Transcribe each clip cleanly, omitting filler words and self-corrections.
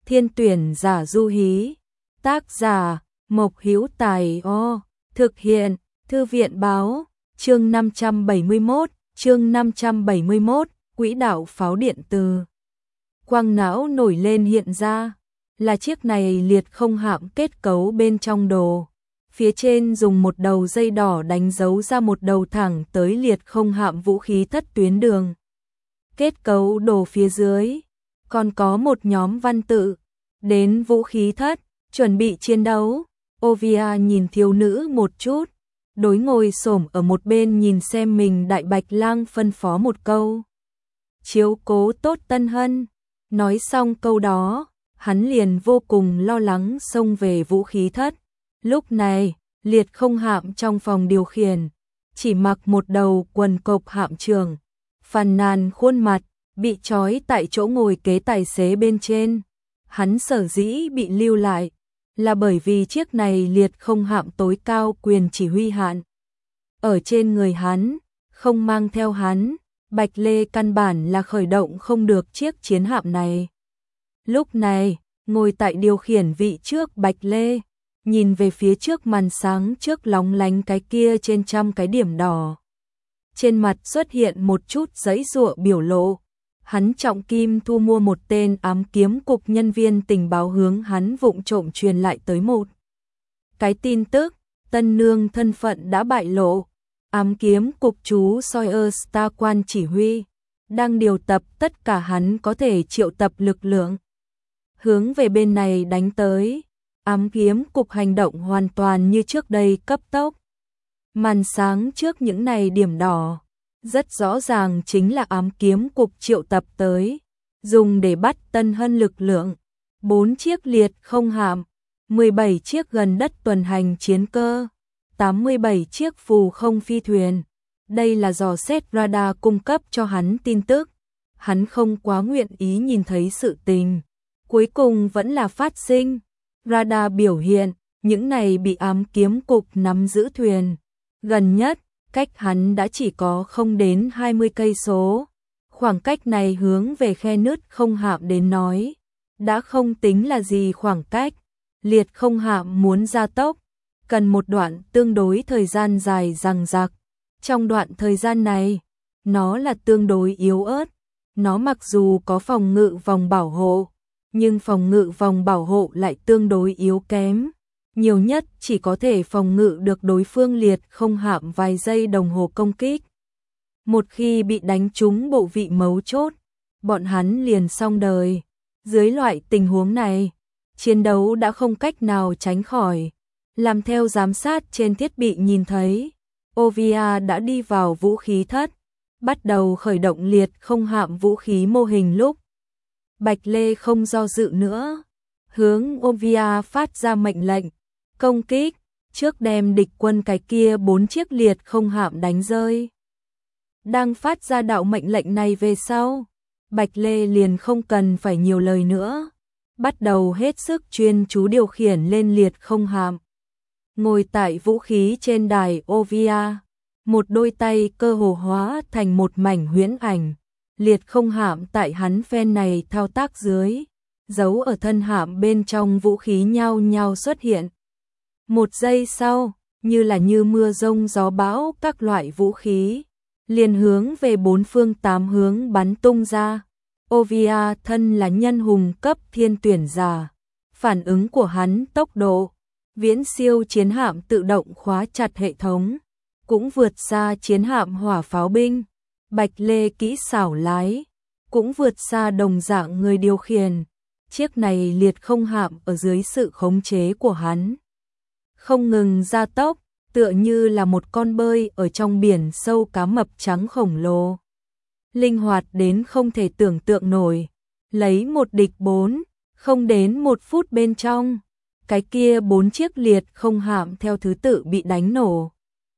Thiên tuyển giả du hí. Tác giả Mộc Hữu Tài. Thực hiện Thư viện báo. Chương 571, quỹ đạo pháo điện từ. Quang não nổi lên hiện ra, là chiếc này liệt không hạm kết cấu bên trong đồ. Phía trên dùng một đầu dây đỏ đánh dấu ra một đầu thẳng tới liệt không hạm vũ khí thất tuyến đường. Kết cấu đồ phía dưới, còn có một nhóm văn tự, đến vũ khí thất, chuẩn bị chiến đấu. Ovia nhìn thiếu nữ một chút, đối ngồi xổm ở một bên nhìn xem mình. Đại Bạch Lang phân phó một câu. Chiếu cố tốt Tân Hân. Nói xong câu đó, hắn liền vô cùng lo lắng xông về vũ khí thất. Lúc này, liệt không hạm trong phòng điều khiển, chỉ mặc một đầu quần cộc hạm trưởng, phàn nàn khuôn mặt, bị trói tại chỗ ngồi kế tài xế bên trên. Hắn sở dĩ bị lưu lại, là bởi vì chiếc này liệt không hạm tối cao quyền chỉ huy hạn. Ở trên người hắn, không mang theo hắn, Bạch Lê căn bản là khởi động không được chiếc chiến hạm này. Lúc này, ngồi tại điều khiển vị trước Bạch Lê, nhìn về phía trước màn sáng trước lóng lánh cái kia trên trăm cái điểm đỏ. Trên mặt xuất hiện một chút giãy giụa biểu lộ. Hắn trọng kim thu mua một tên ám kiếm cục nhân viên tình báo hướng hắn vụng trộm truyền lại tới một cái tin tức, Tân Nương thân phận đã bại lộ. Ám kiếm cục chú Sawyer Star quan chỉ huy, đang điều tập tất cả hắn có thể triệu tập lực lượng, hướng về bên này đánh tới. Ám kiếm cục hành động hoàn toàn như trước đây cấp tốc. Màn sáng trước những này điểm đỏ, rất rõ ràng chính là ám kiếm cục triệu tập tới, dùng để bắt Tân Hân lực lượng. 4 chiếc liệt không hạm, 17 chiếc gần đất tuần hành chiến cơ, 87 chiếc phù không phi thuyền. Đây là dò xét radar cung cấp cho hắn tin tức. Hắn không quá nguyện ý nhìn thấy sự tình cuối cùng vẫn là phát sinh. Radar biểu hiện, những này bị ám kiếm cục nắm giữ thuyền, gần nhất, cách hắn đã chỉ có không đến 20 cây số. Khoảng cách này hướng về khe nứt không hạm đến nói, đã không tính là gì khoảng cách. Liệt không hạm muốn gia tốc, cần một đoạn tương đối thời gian dài dằng dặc. Trong đoạn thời gian này, nó là tương đối yếu ớt. Nó mặc dù có phòng ngự vòng bảo hộ, nhưng phòng ngự vòng bảo hộ lại tương đối yếu kém. Nhiều nhất chỉ có thể phòng ngự được đối phương liệt không hạm vài giây đồng hồ công kích. Một khi bị đánh trúng bộ vị mấu chốt, bọn hắn liền xong đời. Dưới loại tình huống này, chiến đấu đã không cách nào tránh khỏi. Làm theo giám sát trên thiết bị nhìn thấy, Ovia đã đi vào vũ khí thất, bắt đầu khởi động liệt không hạm vũ khí mô hình lúc. Bạch Lê không do dự nữa, hướng Ovia phát ra mệnh lệnh, công kích, trước đem địch quân cái kia 4 chiếc liệt không hạm đánh rơi. Đang phát ra đạo mệnh lệnh này về sau, Bạch Lê liền không cần phải nhiều lời nữa, bắt đầu hết sức chuyên chú điều khiển lên liệt không hạm. Ngồi tại vũ khí trên đài Ovia, một đôi tay cơ hồ hóa thành một mảnh huyễn ảnh. Liệt không hạm tại hắn phen này thao tác dưới, giấu ở thân hạm bên trong vũ khí nhao nhao xuất hiện. Một giây sau, như mưa rông gió bão các loại vũ khí, liền hướng về 4 phương 8 hướng bắn tung ra. Ovia thân là nhân hùng cấp thiên tuyển giả, phản ứng của hắn tốc độ, viễn siêu chiến hạm tự động khóa chặt hệ thống, cũng vượt xa chiến hạm hỏa pháo binh. Bạch Lê kỹ xảo lái, cũng vượt xa đồng dạng người điều khiển. Chiếc này liệt không hạm ở dưới sự khống chế của hắn, không ngừng gia tốc, tựa như là một con bơi ở trong biển sâu cá mập trắng khổng lồ. Linh hoạt đến không thể tưởng tượng nổi, lấy một địch 4, không đến 1 phút bên trong, cái kia 4 chiếc liệt không hạm theo thứ tự bị đánh nổ.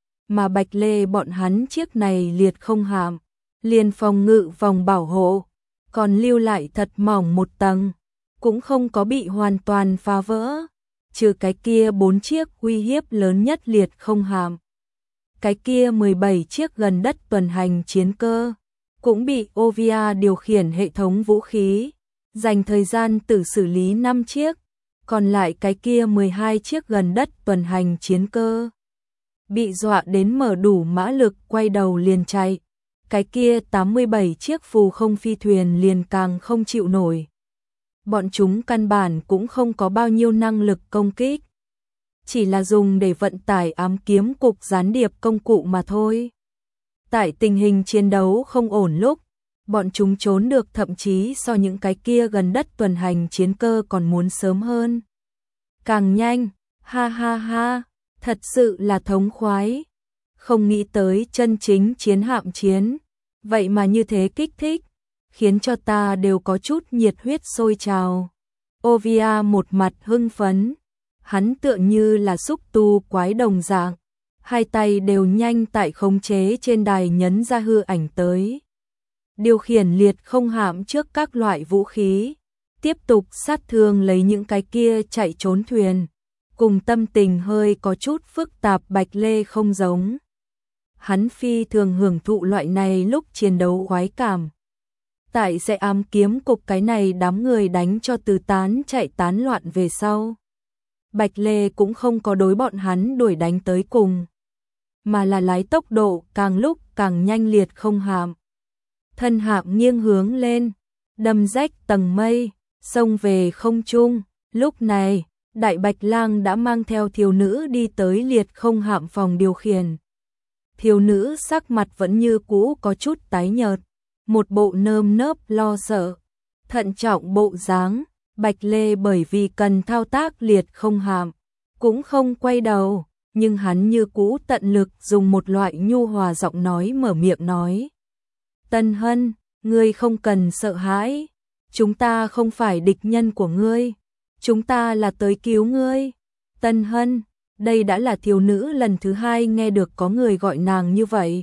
Mà Bạch Lê bọn hắn chiếc này liệt không hạm, liền phòng ngự vòng bảo hộ, còn lưu lại thật mỏng một tầng, cũng không có bị hoàn toàn phá vỡ, trừ cái kia 4 chiếc uy hiếp lớn nhất liệt không hạm. Cái kia 17 chiếc gần đất tuần hành chiến cơ, cũng bị Ovia điều khiển hệ thống vũ khí, dành thời gian tự xử lý 5 chiếc, còn lại cái kia 12 chiếc gần đất tuần hành chiến cơ. Bị dọa đến mở đủ mã lực quay đầu liền chạy, cái kia 87 chiếc phù không phi thuyền liền càng không chịu nổi. Bọn chúng căn bản cũng không có bao nhiêu năng lực công kích, chỉ là dùng để vận tải ám kiếm cục gián điệp công cụ mà thôi. Tại tình hình chiến đấu không ổn lúc, bọn chúng trốn được thậm chí so những cái kia gần đất tuần hành chiến cơ còn muốn sớm hơn. Càng nhanh, ha ha ha, thật sự là thống khoái. Không nghĩ tới chân chính chiến hạm chiến, vậy mà như thế kích thích, khiến cho ta đều có chút nhiệt huyết sôi trào. Ovia một mặt hưng phấn, hắn tựa như là xúc tu quái đồng dạng, hai tay đều nhanh tại khống chế trên đài nhấn ra hư ảnh tới. Điều khiển liệt không hạm trước các loại vũ khí, tiếp tục sát thương lấy những cái kia chạy trốn thuyền, cùng tâm tình hơi có chút phức tạp Bạch Lê không giống. Hắn phi thường hưởng thụ loại này lúc chiến đấu khoái cảm. Tại sẽ ám kiếm cục cái này đám người đánh cho tứ tán chạy tán loạn về sau. Bạch Lê cũng không có đối bọn hắn đuổi đánh tới cùng, mà là lái tốc độ càng lúc càng nhanh liệt không hạm. Thân hạm nghiêng hướng lên, đâm rách tầng mây, xông về không trung. Lúc này, Đại Bạch Lang đã mang theo thiếu nữ đi tới liệt không hạm phòng điều khiển. Thiếu nữ sắc mặt vẫn như cũ có chút tái nhợt, một bộ nơm nớp lo sợ, thận trọng bộ dáng. Bạch Lê bởi vì cần thao tác liệt không hạm, cũng không quay đầu, nhưng hắn như cũ tận lực dùng một loại nhu hòa giọng nói mở miệng nói. Tân Hân, ngươi không cần sợ hãi, chúng ta không phải địch nhân của ngươi, chúng ta là tới cứu ngươi. Tân Hân, đây đã là thiếu nữ lần thứ hai nghe được có người gọi nàng như vậy.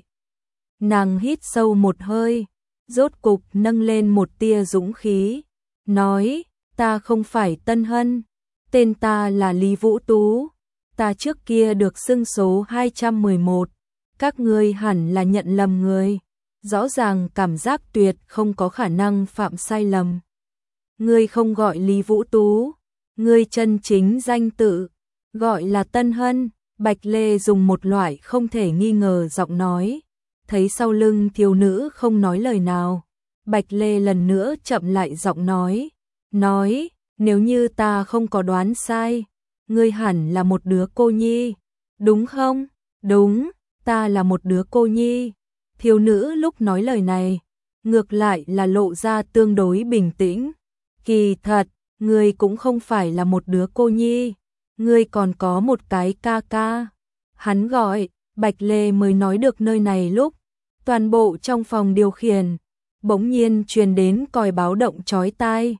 Nàng hít sâu một hơi, rốt cục nâng lên một tia dũng khí, nói, ta không phải Tân Hân, tên ta là Lý Vũ Tú, ta trước kia được xưng số 211, các ngươi hẳn là nhận lầm người, rõ ràng cảm giác tuyệt không có khả năng phạm sai lầm. Ngươi không gọi Lý Vũ Tú, ngươi chân chính danh tự, gọi là Tân Hân. Bạch Lê dùng một loại không thể nghi ngờ giọng nói, thấy sau lưng thiếu nữ không nói lời nào, Bạch Lê lần nữa chậm lại giọng nói, nếu như ta không có đoán sai, ngươi hẳn là một đứa cô nhi, đúng không? Đúng, ta là một đứa cô nhi. Thiếu nữ lúc nói lời này, ngược lại là lộ ra tương đối bình tĩnh. Kỳ thật, ngươi cũng không phải là một đứa cô nhi, ngươi còn có một cái ca ca. Hắn gọi, Bạch Lê mới nói được nơi này lúc, toàn bộ trong phòng điều khiển, bỗng nhiên truyền đến còi báo động chói tai.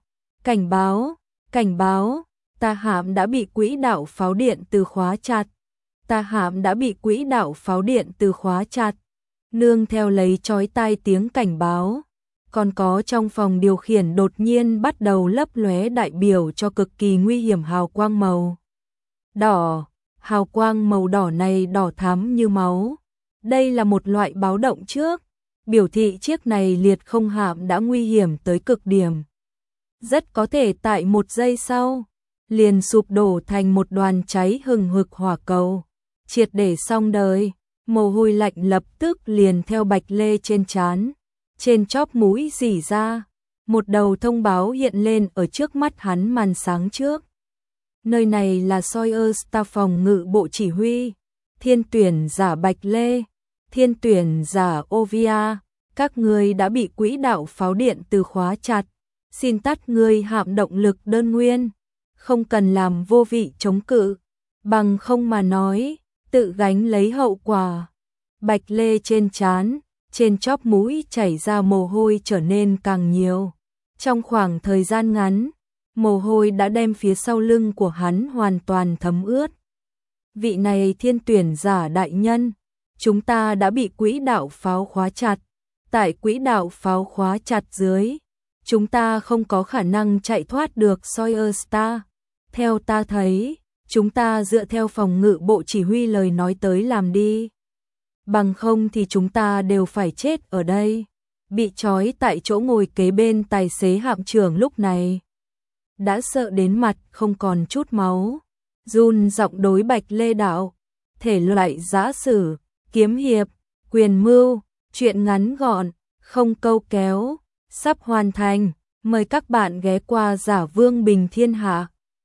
Cảnh báo, ta hạm đã bị quỹ đạo pháo điện từ khóa chặt. Ta hạm đã bị quỹ đạo pháo điện từ khóa chặt. Nương theo lấy chói tai tiếng cảnh báo, còn có trong phòng điều khiển đột nhiên bắt đầu lấp lóe đại biểu cho cực kỳ nguy hiểm hào quang màu đỏ. Hào quang màu đỏ này đỏ thắm như máu. Đây là một loại báo động trước, biểu thị chiếc này liệt không hạm đã nguy hiểm tới cực điểm. Rất có thể tại một giây sau, liền sụp đổ thành một đoàn cháy hừng hực hỏa cầu, triệt để xong đời. Mồ hôi lạnh lập tức liền theo Bạch Lê trên trán, trên chóp mũi rỉ ra. Một đầu thông báo hiện lên ở trước mắt hắn màn sáng trước. Nơi này là Soyuz phòng ngự bộ chỉ huy. Thiên tuyển giả Bạch Lê, thiên tuyển giả Ovia, các ngươi đã bị quỹ đạo pháo điện từ khóa chặt. Xin tắt ngươi hạm động lực đơn nguyên, không cần làm vô vị chống cự, bằng không mà nói, tự gánh lấy hậu quả. Bạch Lê trên trán, trên chóp mũi chảy ra mồ hôi trở nên càng nhiều. Trong khoảng thời gian ngắn, mồ hôi đã đem phía sau lưng của hắn hoàn toàn thấm ướt. Vị này thiên tuyển giả đại nhân, chúng ta đã bị quỹ đạo pháo khóa chặt. Tại quỹ đạo pháo khóa chặt dưới, chúng ta không có khả năng chạy thoát được Soyuz. Theo ta thấy, chúng ta dựa theo phòng ngự bộ chỉ huy lời nói tới làm đi. Bằng không thì chúng ta đều phải chết ở đây. bị trói tại chỗ ngồi kế bên tài xế hạm trưởng lúc này đã sợ đến mặt không còn chút máu, run giọng đối Bạch Lê Đạo, thể loại giã sử, kiếm hiệp, quyền mưu, truyện ngắn gọn, không câu kéo, sắp hoàn thành, mời các bạn ghé qua Giả Vương Bình Thiên Hạ.